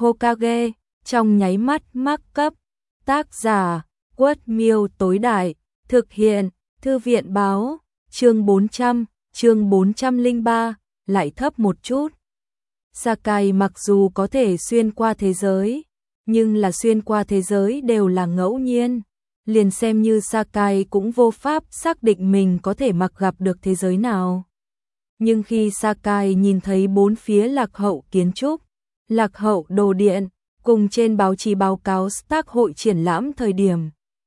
Hokage, trong nháy mắt mắc cấp. Tác giả, Quất Miêu tối đại, thực hiện, Thư viện báo, chương 403, lại thấp một chút. Sakai mặc dù có thể xuyên qua thế giới, nhưng là xuyên qua thế giới đều là ngẫu nhiên. Liền xem như Sakai cũng vô pháp xác định mình có thể mặc gặp được thế giới nào. Nhưng khi Sakai nhìn thấy bốn phía lạc hậu kiến trúc, lạc hậu đồ điện, cùng trên báo chí báo cáo Stark hội triển lãm thời điểm,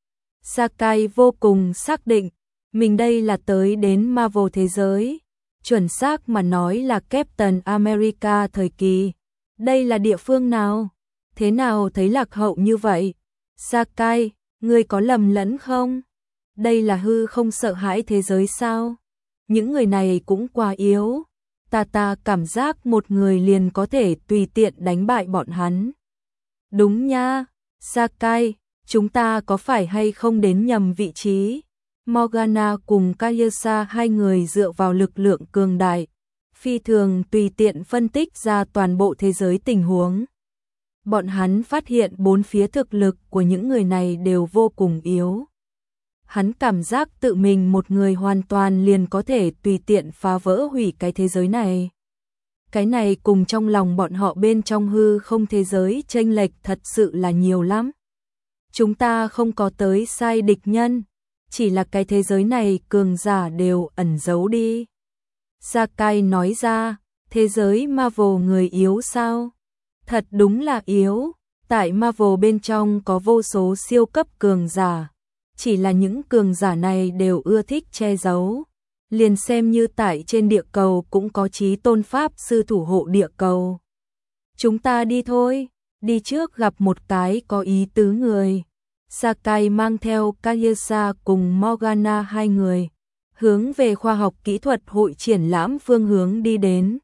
Sakai vô cùng xác định, mình đây là tới đến Marvel thế giới, chuẩn xác mà nói là Captain America thời kỳ. Đây là địa phương nào? Thế nào thấy lạc hậu như vậy? Sakai, ngươi có lầm lẫn không? Đây là hư không sợ hãi thế giới sao? Những người này cũng quá yếu. Ta cảm giác một người liền có thể tùy tiện đánh bại bọn hắn. Đúng nha, Sakai, chúng ta có phải hay không đến nhầm vị trí? Morgana cùng Kayasa hai người dựa vào lực lượng cường đại, phi thường tùy tiện phân tích ra toàn bộ thế giới tình huống. Bọn hắn phát hiện bốn phía thực lực của những người này đều vô cùng yếu. Hắn cảm giác tự mình một người hoàn toàn liền có thể tùy tiện phá vỡ hủy cái thế giới này. Cái này cùng trong lòng bọn họ bên trong hư không thế giới chênh lệch thật sự là nhiều lắm. Chúng ta không có tới sai địch nhân, chỉ là cái thế giới này cường giả đều ẩn giấu đi. Sakai nói ra, thế giới Marvel người yếu sao? Thật đúng là yếu, tại Marvel bên trong có vô số siêu cấp cường giả, chỉ là những cường giả này đều ưa thích che giấu. Liền xem như tại trên địa cầu cũng có chí tôn pháp sư thủ hộ địa cầu. Chúng ta đi thôi, đi trước gặp một cái có ý tứ người. Sakai mang theo Kayasa cùng Morgana hai người, hướng về khoa học kỹ thuật hội triển lãm phương hướng đi đến.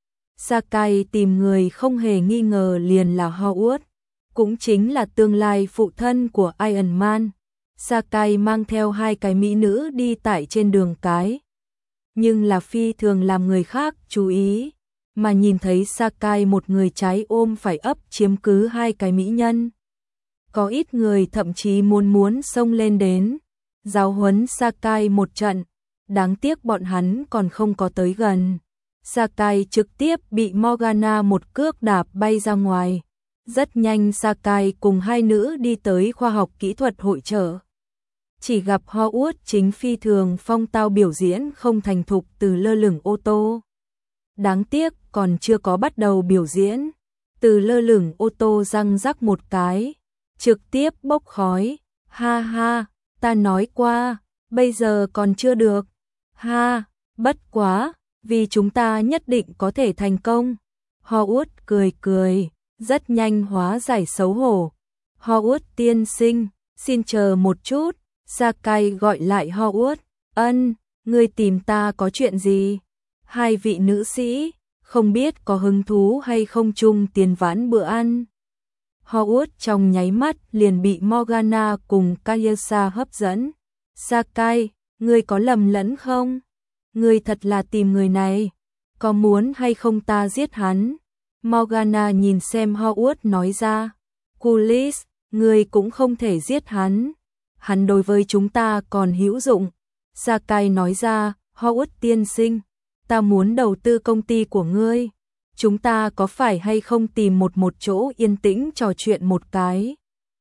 Sakai tìm người không hề nghi ngờ liền là Howard, cũng chính là tương lai phụ thân của Iron Man. Sakai mang theo hai cái mỹ nữ đi tại trên đường cái, nhưng là phi thường làm người khác chú ý, mà nhìn thấy Sakai một người trái ôm phải ấp chiếm cứ hai cái mỹ nhân. Có ít người thậm chí muốn xông lên đến, giáo huấn Sakai một trận, đáng tiếc bọn hắn còn không có tới gần. Sakai trực tiếp bị Morgana một cước đạp bay ra ngoài. Rất nhanh Sakai cùng hai nữ đi tới khoa học kỹ thuật hội chợ. Chỉ gặp Howard chính phi thường phong tao biểu diễn không thành thục từ lơ lửng ô tô. Đáng tiếc còn chưa có bắt đầu biểu diễn, từ lơ lửng ô tô răng rắc một cái, trực tiếp bốc khói. Ha ha, ta nói qua, bây giờ còn chưa được. Ha, bất quá, vì chúng ta nhất định có thể thành công. Howard cười cười, rất nhanh hóa giải xấu hổ. Howard tiên sinh, xin chờ một chút. Sakai gọi lại Howard. Ngươi tìm ta có chuyện gì? Hai vị nữ sĩ, không biết có hứng thú hay không chung tiền vãn bữa ăn? Howard trong nháy mắt liền bị Morgana cùng Kayasa hấp dẫn. Sakai, ngươi có lầm lẫn không? Ngươi thật là tìm người này, có muốn hay không ta giết hắn? Morgana nhìn xem Howard nói ra. Kulis, ngươi cũng không thể giết hắn. Hắn đối với chúng ta còn hữu dụng. Sakai nói ra, Howard tiên sinh, ta muốn đầu tư công ty của ngươi. Chúng ta có phải hay không tìm một chỗ yên tĩnh trò chuyện một cái?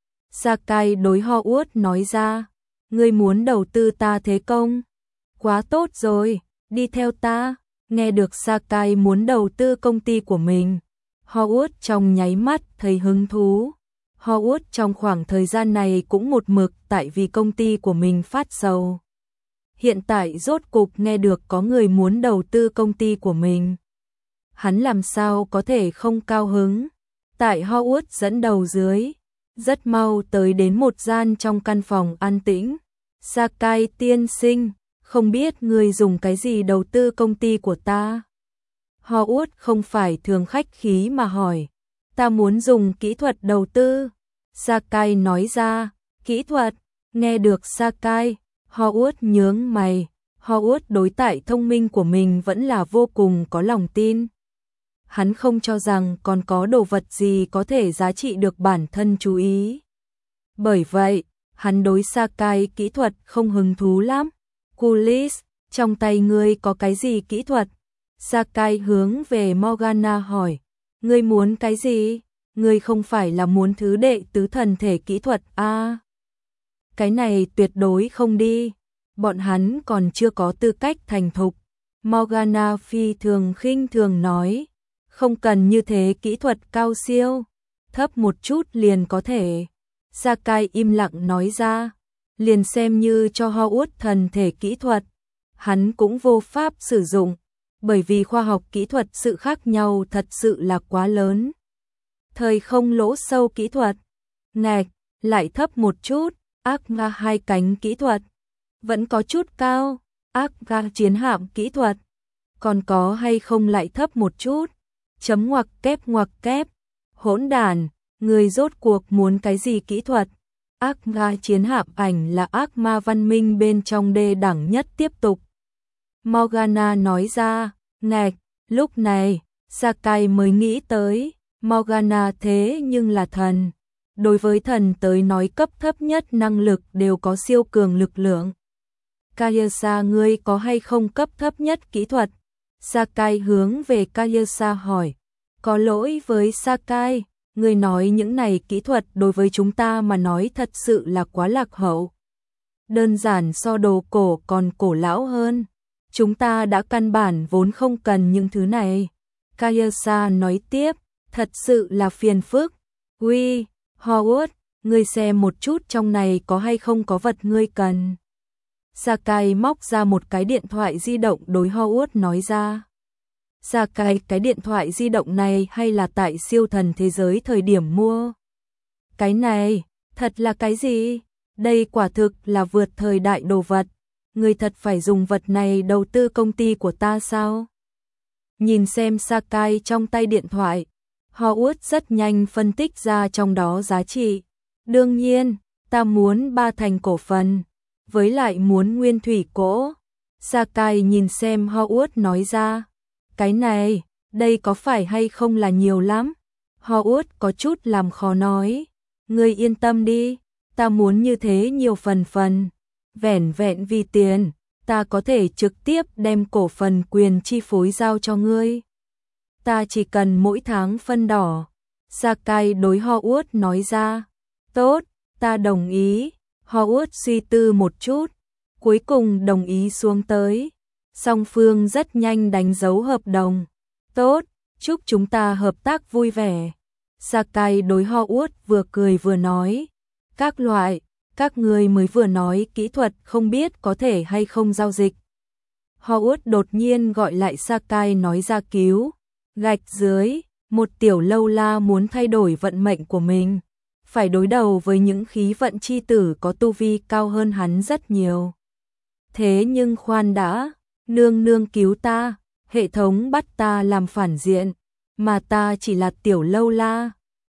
Sakai đối Howard nói ra, ngươi muốn đầu tư ta thế công? Quá tốt rồi, đi theo ta. Nghe được Sakai muốn đầu tư công ty của mình, Howard trong nháy mắt thấy hứng thú. Howard trong khoảng thời gian này cũng một mực tại vì công ty của mình phát sầu. Hiện tại rốt cục nghe được có người muốn đầu tư công ty của mình. Hắn làm sao có thể không cao hứng. Tại Howard dẫn đầu dưới, rất mau tới đến một gian trong căn phòng an tĩnh. Sakai tiên sinh, không biết người dùng cái gì đầu tư công ty của ta? Howard không phải thường khách khí mà hỏi. Ta muốn dùng kỹ thuật đầu tư. Sakai nói ra, kỹ thuật. Nghe được Sakai, Howard nhướng mày. Howard đối tại thông minh của mình vẫn là vô cùng có lòng tin. hắn không cho rằng còn có đồ vật gì có thể giá trị được bản thân chú ý. Bởi vậy, hắn đối Sakai kỹ thuật không hứng thú lắm. Kulis, trong tay ngươi có cái gì kỹ thuật? Sakai hướng về Morgana hỏi, ngươi muốn cái gì? Ngươi không phải là muốn thứ đệ tứ thần thể kỹ thuật à? Cái này tuyệt đối không đi, bọn hắn còn chưa có tư cách thành thục. Morgana phi thường khinh thường nói, không cần như thế, kỹ thuật cao siêu, thấp một chút liền có thể. Sakai im lặng nói ra, liền xem như cho Hogwarts thần thể kỹ thuật, hắn cũng vô pháp sử dụng, bởi vì khoa học kỹ thuật sự khác nhau thật sự là quá lớn. Thời không lỗ sâu kỹ thuật, nẹc, lại thấp một chút. Ác ma hai cánh kỹ thuật, vẫn có chút cao. Ác ma chiến hạm kỹ thuật, còn có hay không lại thấp một chút. Chấm ngoặc kép, hỗn đản, người rốt cuộc muốn cái gì kỹ thuật? Ác ma chiến hạm ảnh là ác ma văn minh bên trong đê đẳng nhất. Tiếp tục, Morgana nói ra, nẹc. Lúc này, Sakai mới nghĩ tới, Morgana thế nhưng là thần. Đối với thần tới nói cấp thấp nhất năng lực đều có siêu cường lực lượng. Kayasa, ngươi có hay không cấp thấp nhất kỹ thuật? Sakai hướng về Kayasa hỏi. Có lỗi với Sakai, ngươi nói những này kỹ thuật đối với chúng ta mà nói thật sự là quá lạc hậu. Đơn giản so đồ cổ còn cổ lão hơn. Chúng ta đã căn bản vốn không cần những thứ này. Kayasa nói tiếp, thật sự là phiền phức. Uy, Hogwarts, ngươi xem một chút trong này có hay không có vật ngươi cần. Sakai móc ra một cái điện thoại di động đối Hogwarts nói ra. Sakai, cái điện thoại di động này hay là tại siêu thần thế giới thời điểm mua? Cái này, thật là cái gì? Đây quả thực là vượt thời đại đồ vật. Ngươi thật phải dùng vật này đầu tư công ty của ta sao? Nhìn xem Sakai trong tay điện thoại, Hogwarts rất nhanh phân tích ra trong đó giá trị. Đương nhiên, ta muốn 3 thành cổ phần, với lại muốn nguyên thủy cổ. Sakai nhìn xem Hogwarts nói ra, cái này, đây có phải hay không là nhiều lắm? Hogwarts có chút làm khó nói, ngươi yên tâm đi, ta muốn như thế nhiều phần, vẻn vẹn vì tiền, ta có thể trực tiếp đem cổ phần quyền chi phối giao cho ngươi. Ta chỉ cần mỗi tháng phân đỏ. Sakai đối Hogwarts nói ra. Tốt, ta đồng ý. Hogwarts suy tư một chút, cuối cùng đồng ý xuống tới. Song phương rất nhanh đánh dấu hợp đồng. Tốt, chúc chúng ta hợp tác vui vẻ. Sakai đối Hogwarts vừa cười vừa nói. Các người mới vừa nói kỹ thuật không biết có thể hay không giao dịch. Hogwarts đột nhiên gọi lại Sakai nói ra cứu. Gạch dưới, một tiểu lâu la muốn thay đổi vận mệnh của mình, phải đối đầu với những khí vận chi tử có tu vi cao hơn hắn rất nhiều. Thế nhưng khoan đã, nương nương cứu ta, hệ thống bắt ta làm phản diện, mà ta chỉ là tiểu lâu la,